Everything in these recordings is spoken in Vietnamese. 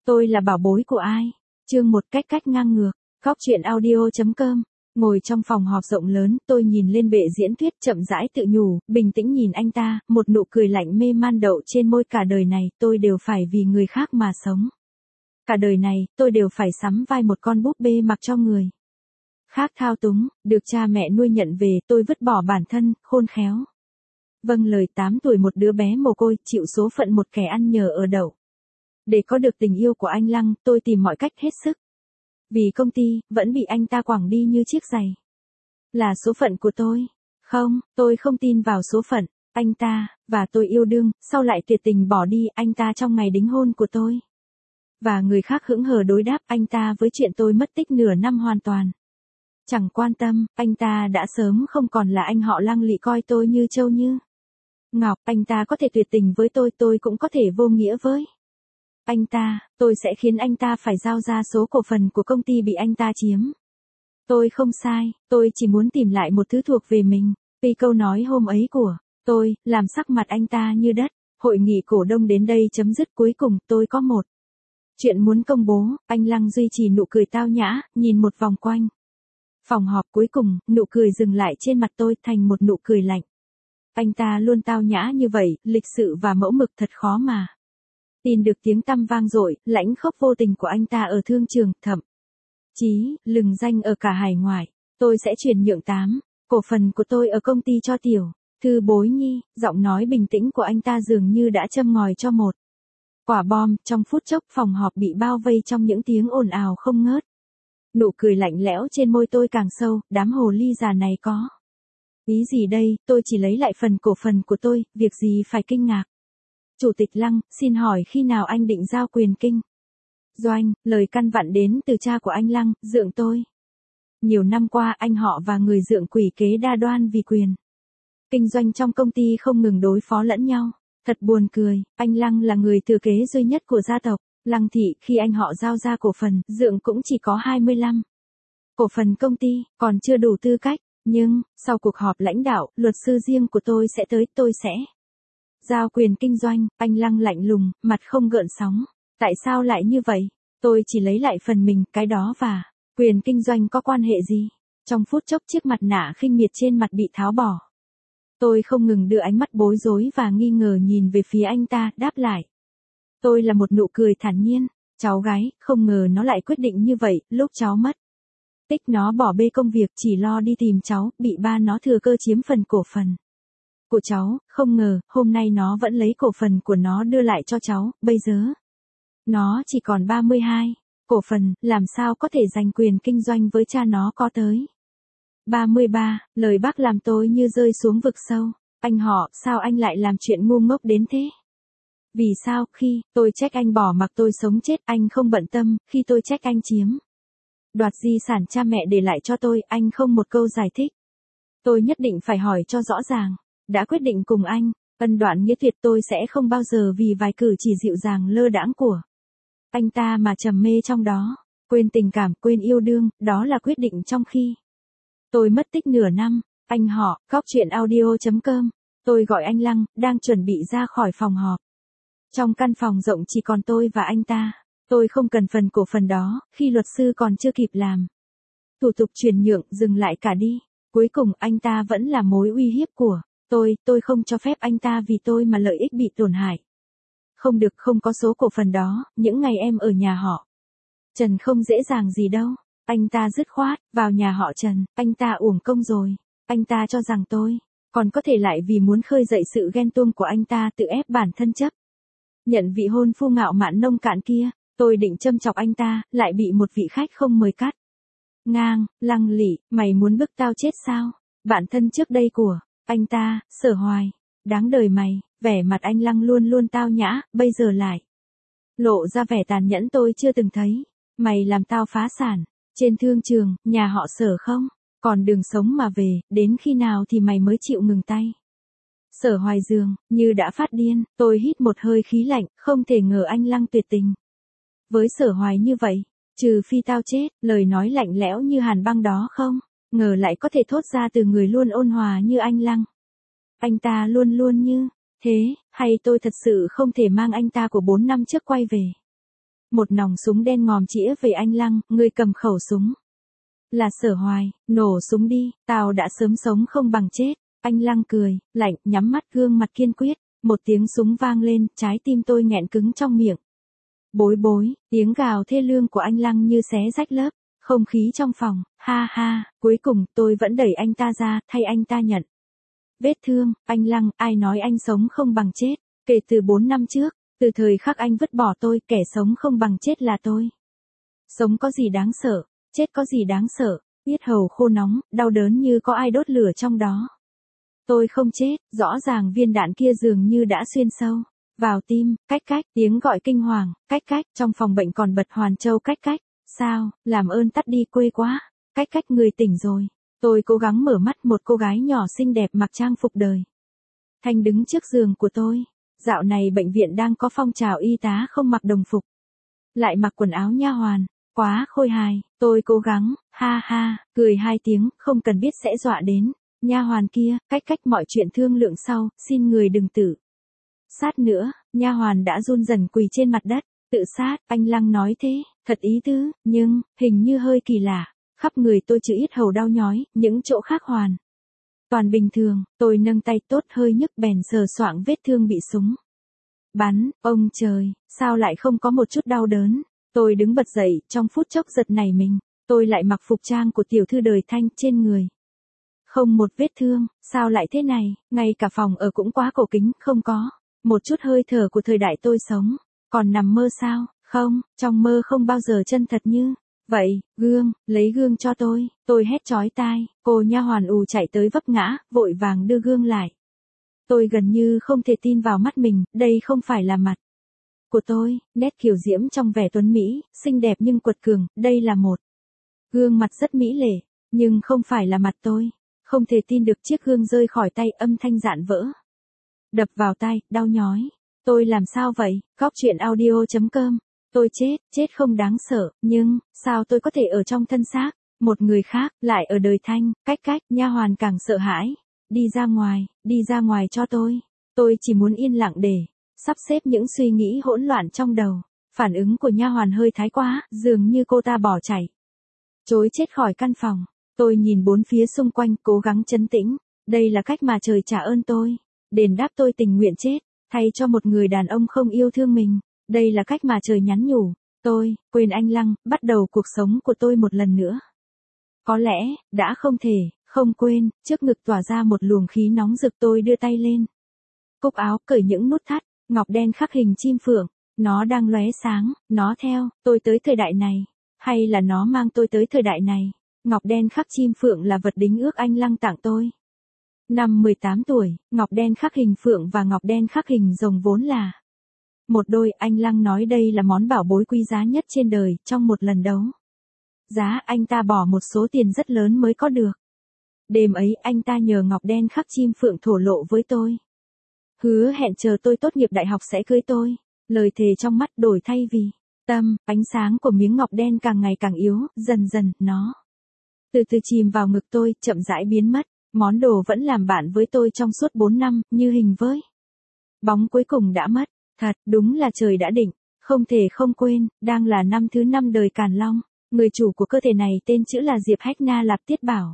Tôi là bảo bối của ai? Chương 1 cách cách ngang ngược. Góc truyện audio.com. Ngồi trong phòng họp rộng lớn, tôi nhìn lên bệ diễn thuyết chậm rãi tự nhủ, bình tĩnh nhìn anh ta, một nụ cười lạnh mê man đậu trên môi. Cả đời này, tôi đều phải vì người khác mà sống. Cả đời này, tôi đều phải sắm vai một con búp bê mặc cho người khác thao túng, được cha mẹ nuôi nhận về. Tôi vứt bỏ bản thân, khôn khéo. Vâng lời 8 tuổi một đứa bé mồ côi, chịu số phận một kẻ ăn nhờ ở đậu. Để có được tình yêu của anh Lăng, tôi tìm mọi cách hết sức. Vì công ty, vẫn bị anh ta quẳng đi như chiếc giày. Là số phận của tôi. Không, tôi không tin vào số phận. Anh ta, và tôi yêu đương, sau lại tuyệt tình bỏ đi anh ta trong ngày đính hôn của tôi. Và người khác hững hờ đối đáp anh ta với chuyện tôi mất tích nửa năm hoàn toàn. Chẳng quan tâm, anh ta đã sớm không còn là anh họ Lăng Lị coi tôi như trâu như ngọc. Anh ta có thể tuyệt tình với tôi cũng có thể vô nghĩa với anh ta. Tôi sẽ khiến anh ta phải giao ra số cổ phần của công ty bị anh ta chiếm. Tôi không sai, tôi chỉ muốn tìm lại một thứ thuộc về mình. Vì câu nói hôm ấy của tôi, làm sắc mặt anh ta như đất. Hội nghị cổ đông đến đây chấm dứt. Cuối cùng, tôi có một chuyện muốn công bố. Anh Lăng duy trì nụ cười tao nhã, nhìn một vòng quanh phòng họp. Cuối cùng, nụ cười dừng lại trên mặt tôi thành một nụ cười lạnh. Anh ta luôn tao nhã như vậy, lịch sự và mẫu mực, thật khó mà tin được tiếng tăm vang dội, lãnh khốc vô tình của anh ta ở thương trường, thậm chí lừng danh ở cả hải ngoại. Tôi sẽ chuyển nhượng 8 cổ phần của tôi ở công ty cho Tiểu Thư Bối Nhi. Giọng nói bình tĩnh của anh ta dường như đã châm ngòi cho một quả bom. Trong phút chốc, phòng họp bị bao vây trong những tiếng ồn ào không ngớt. Nụ cười lạnh lẽo trên môi tôi càng sâu. Đám hồ ly già này có ý gì đây? Tôi chỉ lấy lại phần cổ phần của tôi, việc gì phải kinh ngạc. Chủ tịch Lăng, xin hỏi khi nào anh định giao quyền kinh doanh? Lời căn vặn đến từ cha của anh Lăng, dượng tôi. Nhiều năm qua anh họ và người dượng quỷ kế đa đoan vì quyền kinh doanh trong công ty không ngừng đối phó lẫn nhau. Thật buồn cười, anh Lăng là người thừa kế duy nhất của gia tộc Lăng Thị. Khi anh họ giao ra cổ phần, dượng cũng chỉ có 25 cổ phần công ty, còn chưa đủ tư cách. Nhưng, sau cuộc họp lãnh đạo, luật sư riêng của tôi sẽ tới, tôi sẽ giao quyền kinh doanh. Anh Lăng lạnh lùng, mặt không gợn sóng. Tại sao lại như vậy? Tôi chỉ lấy lại phần mình, cái đó và quyền kinh doanh có quan hệ gì? Trong phút chốc, chiếc mặt nạ khinh miệt trên mặt bị tháo bỏ. Tôi không ngừng đưa ánh mắt bối rối và nghi ngờ nhìn về phía anh ta, đáp lại. Tôi là một nụ cười thản nhiên. Cháu gái, không ngờ nó lại quyết định như vậy. Lúc cháu mất tích nó bỏ bê công việc, chỉ lo đi tìm cháu, bị ba nó thừa cơ chiếm phần cổ phần của cháu. Không ngờ, hôm nay nó vẫn lấy cổ phần của nó đưa lại cho cháu. Bây giờ nó chỉ còn 32 cổ phần, làm sao có thể giành quyền kinh doanh với cha nó có tới 33. Lời bác làm tôi như rơi xuống vực sâu. Anh họ, sao anh lại làm chuyện ngu ngốc đến thế? Vì sao, khi tôi trách anh bỏ mặc tôi sống chết, anh không bận tâm. Khi tôi trách anh chiếm đoạt di sản cha mẹ để lại cho tôi, anh không một câu giải thích. Tôi nhất định phải hỏi cho rõ ràng. Đã quyết định cùng anh, ân đoạn nghĩa tuyệt, tôi sẽ không bao giờ vì vài cử chỉ dịu dàng lơ đãng của anh ta mà trầm mê trong đó. Quên tình cảm, quên yêu đương, đó là quyết định trong khi tôi mất tích nửa năm. Anh họ, góc truyện audio.com. Tôi gọi anh Lăng, đang chuẩn bị ra khỏi phòng họp. Trong căn phòng rộng chỉ còn tôi và anh ta. Tôi không cần phần cổ phần đó. Khi luật sư còn chưa kịp làm thủ tục chuyển nhượng, dừng lại cả đi. Cuối cùng anh ta vẫn là mối uy hiếp của tôi không cho phép anh ta vì tôi mà lợi ích bị tổn hại. Không được, không có số cổ phần đó. Những ngày em ở nhà họ Trần không dễ dàng gì đâu. Anh ta dứt khoát, vào nhà họ Trần, anh ta uổng công rồi. Anh ta cho rằng tôi còn có thể lại vì muốn khơi dậy sự ghen tuông của anh ta tự ép bản thân chấp nhận vị hôn phu ngạo mạn nông cạn kia. Tôi định châm chọc anh ta, lại bị một vị khách không mời cắt ngang. Lăng Lị, mày muốn bức tao chết sao? Bạn thân trước đây của anh ta, Sở Hoài. Đáng đời mày. Vẻ mặt anh Lăng luôn luôn tao nhã, bây giờ lại lộ ra vẻ tàn nhẫn tôi chưa từng thấy. Mày làm tao phá sản. Trên thương trường, nhà họ Sở không còn đường sống mà về, đến khi nào thì mày mới chịu ngừng tay? Sở Hoài dường như đã phát điên. Tôi hít một hơi khí lạnh, không thể ngờ anh Lăng tuyệt tình với Sở Hoài như vậy. Trừ phi tao chết. Lời nói lạnh lẽo như hàn băng đó không ngờ lại có thể thốt ra từ người luôn ôn hòa như anh Lăng. Anh ta luôn luôn như thế, hay tôi thật sự không thể mang anh ta của 4 năm trước quay về? Một nòng súng đen ngòm chĩa về anh Lăng, người cầm khẩu súng. Là Sở Hoài, nổ súng đi, tao đã sớm sống không bằng chết. Anh Lăng cười, lạnh, nhắm mắt gương mặt kiên quyết. Một tiếng súng vang lên, trái tim tôi nghẹn cứng trong miệng. Bối bối, tiếng gào thê lương của anh Lăng như xé rách lớp không khí trong phòng, ha ha, cuối cùng tôi vẫn đẩy anh ta ra, thay anh ta nhận. Vết thương, anh Lăng, ai nói anh sống không bằng chết, kể từ 4 năm trước, từ thời khắc anh vứt bỏ tôi, kẻ sống không bằng chết là tôi. Sống có gì đáng sợ, chết có gì đáng sợ, yết hầu khô nóng, đau đớn như có ai đốt lửa trong đó. Tôi không chết, rõ ràng viên đạn kia dường như đã xuyên sâu vào tim, cách cách, tiếng gọi kinh hoàng, cách cách, trong phòng bệnh còn bật Hoàn Châu cách cách, sao, làm ơn tắt đi quê quá, cách cách người tỉnh rồi. Tôi cố gắng mở mắt, một cô gái nhỏ xinh đẹp mặc trang phục đời Thanh đứng trước giường của tôi. Dạo này bệnh viện đang có phong trào y tá không mặc đồng phục, lại mặc quần áo nha hoàn, quá khôi hài. Tôi cố gắng, ha ha, cười 2 tiếng, không cần biết sẽ dọa đến nha hoàn kia, cách cách mọi chuyện thương lượng sau, xin người đừng tự sát nữa. Nha hoàn đã run rẩy quỳ trên mặt đất. Tự sát, anh Lăng nói thế, thật ý tứ, nhưng hình như hơi kỳ lạ. Khắp người tôi trừ yết hầu đau nhói, những chỗ khác hoàn toàn bình thường. Tôi nâng tay tốt hơi nhức bèn sờ soạng vết thương bị súng bắn. Ông trời, sao lại không có một chút đau đớn. Tôi đứng bật dậy, trong phút chốc giật nảy mình. Tôi lại mặc phục trang của tiểu thư đời Thanh, trên người không một vết thương. Sao lại thế này, ngay cả phòng ở cũng quá cổ kính, không có một chút hơi thở của thời đại tôi sống. Còn nằm mơ sao? Không, trong mơ không bao giờ chân thật như vậy. Gương, lấy gương cho tôi. Tôi hét chói tai. Cô nha hoàn ù chạy tới vấp ngã, vội vàng đưa gương lại. Tôi gần như không thể tin vào mắt mình, đây không phải là mặt của tôi. Nét kiều diễm trong vẻ tuấn mỹ, xinh đẹp nhưng quật cường, đây là một gương mặt rất mỹ lệ, nhưng không phải là mặt tôi. Không thể tin được, chiếc gương rơi khỏi tay, âm thanh rạn vỡ đập vào tai, đau nhói. Tôi làm sao vậy? Góc truyện audio.com. Tôi chết không đáng sợ, nhưng sao tôi có thể ở trong thân xác một người khác, lại ở đời Thanh, cách cách. Nha hoàn càng sợ hãi. Đi ra ngoài cho tôi. Tôi chỉ muốn yên lặng để sắp xếp những suy nghĩ hỗn loạn trong đầu. Phản ứng của nha hoàn hơi thái quá, dường như cô ta bỏ chạy trối chết khỏi căn phòng. Tôi nhìn bốn phía xung quanh, cố gắng trấn tĩnh. Đây là cách mà trời trả ơn tôi, đền đáp tôi tình nguyện chết thay cho một người đàn ông không yêu thương mình. Đây là cách mà trời nhắn nhủ tôi quên anh Lăng, bắt đầu cuộc sống của tôi một lần nữa. Có lẽ đã không thể không quên. Trước ngực tỏa ra một luồng khí nóng rực. Tôi đưa tay lên cúc áo, cởi những nút thắt ngọc đen khắc hình chim phượng. Nó đang lóe sáng. Nó theo tôi tới thời đại này, hay là nó mang tôi tới thời đại này? Ngọc đen khắc chim phượng là vật đính ước anh Lăng tặng tôi năm 18 tuổi. Ngọc đen khắc hình phượng và ngọc đen khắc hình rồng vốn là một đôi. Anh Lăng nói đây là món bảo bối quý giá nhất trên đời. Trong một lần đấu giá, anh ta bỏ một số tiền rất lớn mới có được. Đêm ấy, anh ta nhờ ngọc đen khắc chim phượng thổ lộ với tôi, hứa hẹn chờ tôi tốt nghiệp đại học sẽ cưới tôi. Lời thề trong mắt đổi thay vì tâm. Ánh sáng của miếng ngọc đen càng ngày càng yếu, dần dần, nó từ từ chìm vào ngực tôi, chậm rãi biến mất. Món đồ vẫn làm bạn với tôi trong suốt 4 năm, như hình với bóng cuối cùng đã mất. Thật, đúng là trời đã định, không thể không quên. Đang là năm thứ 5 đời Càn Long. Người chủ của cơ thể này tên chữ là Diệp Hách Na Lạp Tiết Bảo.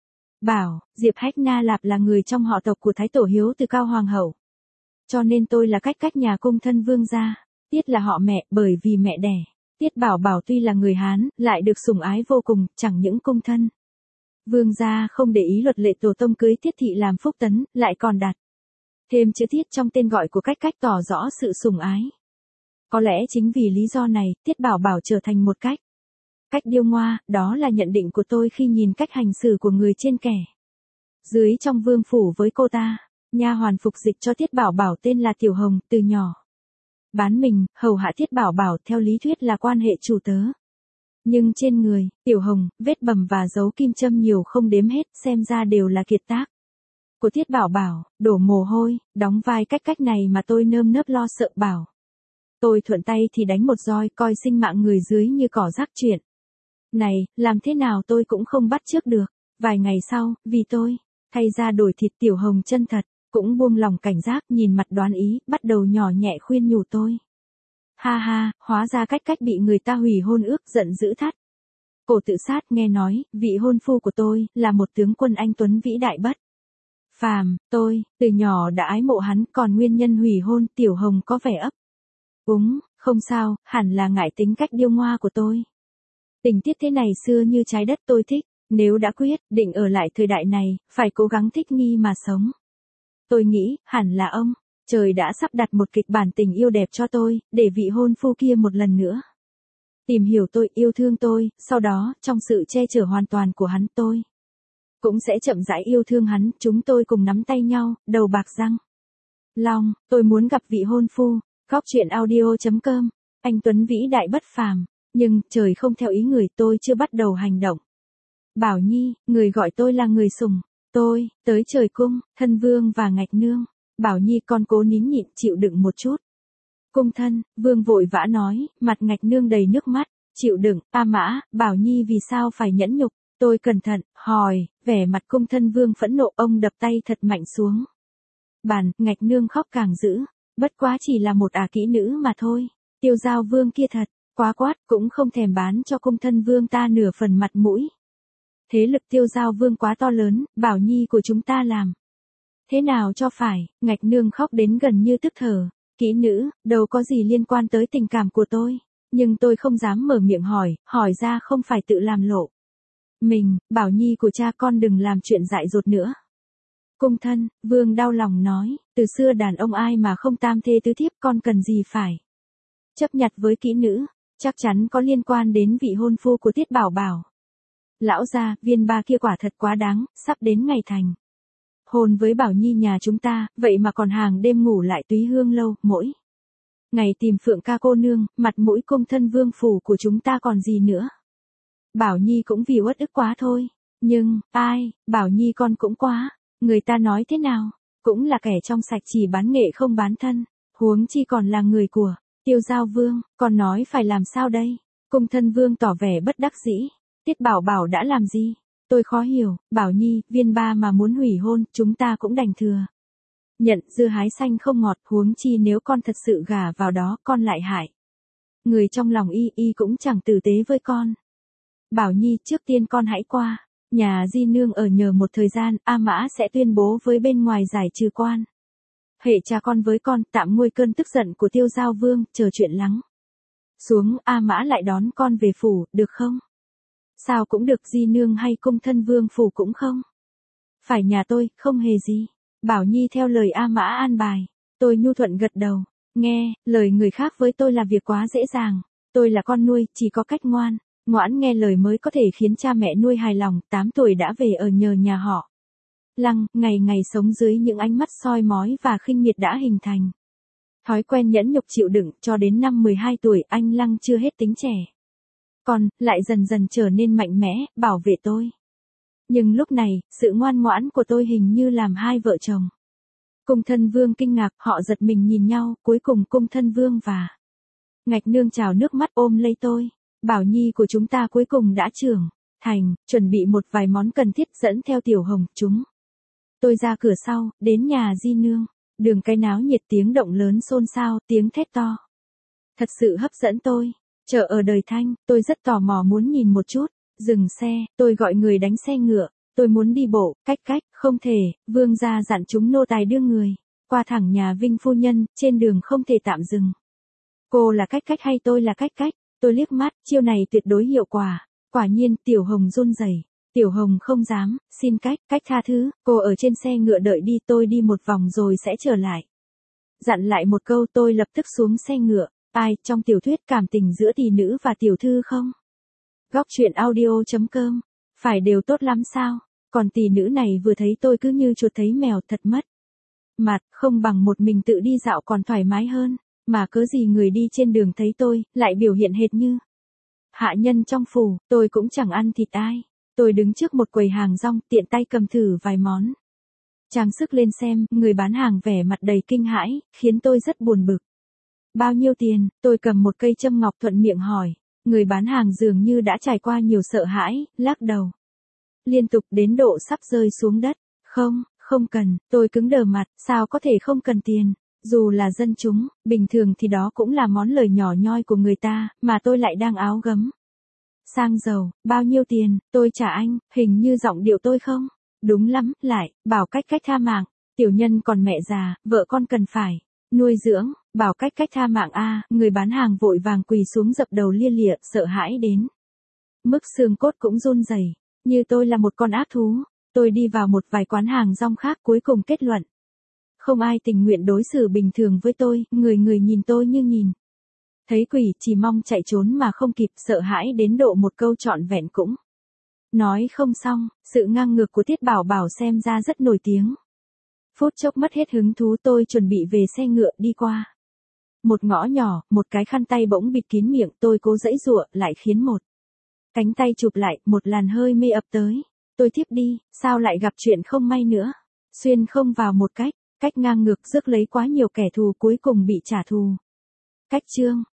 Diệp Hách Na Lạp là người trong họ tộc của Thái Tổ Hiếu từ Cao Hoàng hậu. Cho nên tôi là cách nhà cung thân vương gia. Tiết là họ mẹ, bởi vì mẹ đẻ Tiết Bảo Bảo tuy là người Hán, lại được sủng ái vô cùng. Chẳng những cung thân vương gia không để ý luật lệ tổ tông cưới Tiết thị làm phúc tấn, lại còn đặt thêm chữ Tiết trong tên gọi của cách tỏ rõ sự sủng ái. Có lẽ chính vì lý do này, Tiết Bảo Bảo trở thành một cách điêu ngoa. Đó là nhận định của tôi khi nhìn cách hành xử của người trên kẻ dưới trong vương phủ với cô ta. Nha hoàn phục dịch cho Tiết Bảo Bảo tên là Tiểu Hồng, từ nhỏ bán mình, hầu hạ Tiết Bảo Bảo, theo lý thuyết là quan hệ chủ tớ. Nhưng trên người Tiểu Hồng, vết bầm và dấu kim châm nhiều không đếm hết, xem ra đều là kiệt tác của Tiết Bảo Bảo. Đổ mồ hôi, đóng vai cách này mà tôi nơm nớp lo sợ bảo tôi thuận tay thì đánh một roi, coi sinh mạng người dưới như cỏ rác. Chuyện này, làm thế nào tôi cũng không bắt chước được. Vài ngày sau, vì tôi thay ra đổi thịt, Tiểu Hồng chân thật cũng buông lòng cảnh giác, nhìn mặt đoán ý, bắt đầu nhỏ nhẹ khuyên nhủ tôi. Ha ha, hóa ra cách cách bị người ta hủy hôn ước, giận dữ thắt. Cổ tự sát, nghe nói, vị hôn phu của tôi, là một tướng quân anh tuấn vĩ đại bất phàm, tôi, từ nhỏ đã ái mộ hắn, còn nguyên nhân hủy hôn, Tiểu Hồng có vẻ ấp úng, không sao, hẳn là ngại tính cách điêu ngoa của tôi. Tình tiết thế này xưa như trái đất tôi thích, nếu đã quyết định ở lại thời đại này, phải cố gắng thích nghi mà sống. Tôi nghĩ, hẳn là ông, trời đã sắp đặt một kịch bản tình yêu đẹp cho tôi, để vị hôn phu kia một lần nữa tìm hiểu tôi, yêu thương tôi, sau đó, trong sự che chở hoàn toàn của hắn tôi cũng sẽ chậm rãi yêu thương hắn, chúng tôi cùng nắm tay nhau, đầu bạc răng long, tôi muốn gặp vị hôn phu. Góc truyện audio.com, anh tuấn vĩ đại bất phàm, nhưng trời không theo ý người, tôi chưa bắt đầu hành động. Bảo Nhi, người gọi tôi là người sủng, tôi tới trời cung, thân vương và ngạch nương. Bảo Nhi, con cố nín nhịn chịu đựng một chút. Cung thân, vương vội vã nói, mặt ngạch nương đầy nước mắt, chịu đựng, A Mã, Bảo Nhi vì sao phải nhẫn nhục, tôi cẩn thận, hỏi, vẻ mặt cung thân vương phẫn nộ, ông đập tay thật mạnh xuống bàn, ngạch nương khóc càng dữ, bất quá chỉ là một kỹ nữ mà thôi, Tiêu Giao vương kia thật, quá quát, cũng không thèm bán cho cung thân vương ta nửa phần mặt mũi. Thế lực Tiêu Giao vương quá to lớn, Bảo Nhi của chúng ta làm thế nào cho phải, ngạch nương khóc đến gần như tức thở. Kỹ nữ, đâu có gì liên quan tới tình cảm của tôi. Nhưng tôi không dám mở miệng hỏi ra không phải tự làm lộ mình, Bảo Nhi của cha con đừng làm chuyện dại dột nữa. Cung thân, vương đau lòng nói, từ xưa đàn ông ai mà không tam thê tứ thiếp, con cần gì phải chấp nhặt với kỹ nữ, chắc chắn có liên quan đến vị hôn phu của Tiết Bảo Bảo. Lão gia, viên ba kia quả thật quá đáng, sắp đến ngày thành hôn với Bảo Nhi nhà chúng ta, vậy mà còn hàng đêm ngủ lại Túy Hương lâu, mỗi ngày tìm Phượng ca cô nương, mặt mũi cung thân vương phủ của chúng ta còn gì nữa. Bảo Nhi cũng vì uất ức quá thôi, nhưng, ai, Bảo Nhi con cũng quá, người ta nói thế nào, cũng là kẻ trong sạch chỉ bán nghệ không bán thân, huống chi còn là người của Tiêu Giao vương, còn nói phải làm sao đây? Cung thân vương tỏ vẻ bất đắc dĩ, Tiết Bảo Bảo đã làm gì? Tôi khó hiểu, Bảo Nhi, viên ba mà muốn hủy hôn, chúng ta cũng đành thừa nhận, dưa hái xanh không ngọt, huống chi nếu con thật sự gả vào đó, con lại hại người trong lòng y cũng chẳng tử tế với con. Bảo Nhi, trước tiên con hãy qua nhà di nương ở nhờ một thời gian, A Mã sẽ tuyên bố với bên ngoài giải trừ quan hệ cha con với con, tạm nguôi cơn tức giận của Tiêu Giao vương, chờ chuyện lắng xuống, A Mã lại đón con về phủ, được không? Sao cũng được, di nương hay cung thân vương phủ cũng không phải nhà tôi, không hề gì. Bảo Nhi theo lời A Mã an bài. Tôi nhu thuận gật đầu. Nghe, lời người khác với tôi là việc quá dễ dàng. Tôi là con nuôi, chỉ có cách ngoãn nghe lời mới có thể khiến cha mẹ nuôi hài lòng. 8 tuổi đã về ở nhờ nhà họ Lăng, ngày ngày sống dưới những ánh mắt soi mói và khinh miệt đã hình thành thói quen nhẫn nhục chịu đựng, cho đến năm 12 tuổi anh Lăng chưa hết tính trẻ con, lại dần dần trở nên mạnh mẽ, bảo vệ tôi. Nhưng lúc này, sự ngoan ngoãn của tôi hình như làm hai vợ chồng cung thân vương kinh ngạc, họ giật mình nhìn nhau, cuối cùng cung thân vương và ngạch nương trào nước mắt ôm lấy tôi. Bảo Nhi của chúng ta cuối cùng đã trưởng thành, chuẩn bị một vài món cần thiết, dẫn theo Tiểu Hồng, chúng tôi ra cửa sau, đến nhà di nương. Đường cái náo nhiệt, tiếng động lớn xôn xao, tiếng thét to thật sự hấp dẫn tôi. Chợ ở Đời Thanh, tôi rất tò mò muốn nhìn một chút. Dừng xe, tôi gọi người đánh xe ngựa. Tôi muốn đi bộ, cách, không thể, vương gia dặn chúng nô tài đưa người qua thẳng nhà Vinh phu nhân, trên đường không thể tạm dừng. Cô là cách hay tôi là cách? Tôi liếc mắt, chiêu này tuyệt đối hiệu quả. Quả nhiên, Tiểu Hồng run rẩy. Tiểu Hồng không dám, xin cách tha thứ, cô ở trên xe ngựa đợi đi, tôi đi một vòng rồi sẽ trở lại. Dặn lại một câu, tôi lập tức xuống xe ngựa. Ai, trong tiểu thuyết cảm tình giữa tỷ nữ và tiểu thư không? Góc truyện audio.com, phải đều tốt lắm sao? Còn tỷ nữ này vừa thấy tôi cứ như chuột thấy mèo, thật mất mặt, không bằng một mình tự đi dạo còn thoải mái hơn. Mà cớ gì người đi trên đường thấy tôi, lại biểu hiện hệt như hạ nhân trong phủ, tôi cũng chẳng ăn thịt ai. Tôi đứng trước một quầy hàng rong, tiện tay cầm thử vài món trang sức lên xem, người bán hàng vẻ mặt đầy kinh hãi, khiến tôi rất buồn bực. Bao nhiêu tiền? Tôi cầm một cây châm ngọc thuận miệng hỏi. Người bán hàng dường như đã trải qua nhiều sợ hãi, lắc đầu liên tục đến độ sắp rơi xuống đất. Không cần, tôi cứng đờ mặt, sao có thể không cần tiền? Dù là dân chúng, bình thường thì đó cũng là món lời nhỏ nhoi của người ta, mà tôi lại đang áo gấm. Sang giàu, bao nhiêu tiền, tôi trả anh, hình như giọng điệu tôi không? Đúng lắm, lại, bảo cách tha mạng. Tiểu nhân còn mẹ già, vợ con cần phải nuôi dưỡng, bảo cách tha mạng a, người bán hàng vội vàng quỳ xuống dập đầu lia lịa, sợ hãi đến mức xương cốt cũng run rẩy, như tôi là một con ác thú. Tôi đi vào một vài quán hàng rong khác cuối cùng kết luận. Không ai tình nguyện đối xử bình thường với tôi, người người nhìn tôi như nhìn thấy quỷ, chỉ mong chạy trốn mà không kịp, sợ hãi đến độ một câu trọn vẹn cũng nói không xong. Sự ngang ngược của Tiết Bảo Bảo xem ra rất nổi tiếng. Phút chốc mất hết hứng thú, tôi chuẩn bị về xe ngựa đi qua một ngõ nhỏ, một cái khăn tay bỗng bịt kín miệng, tôi cố giãy giụa, lại khiến một cánh tay chụp lại, một làn hơi mê ập tới. Tôi thiếp đi, sao lại gặp chuyện không may nữa. Xuyên không vào một cách ngang ngược rước lấy quá nhiều kẻ thù, cuối cùng bị trả thù. Cách chương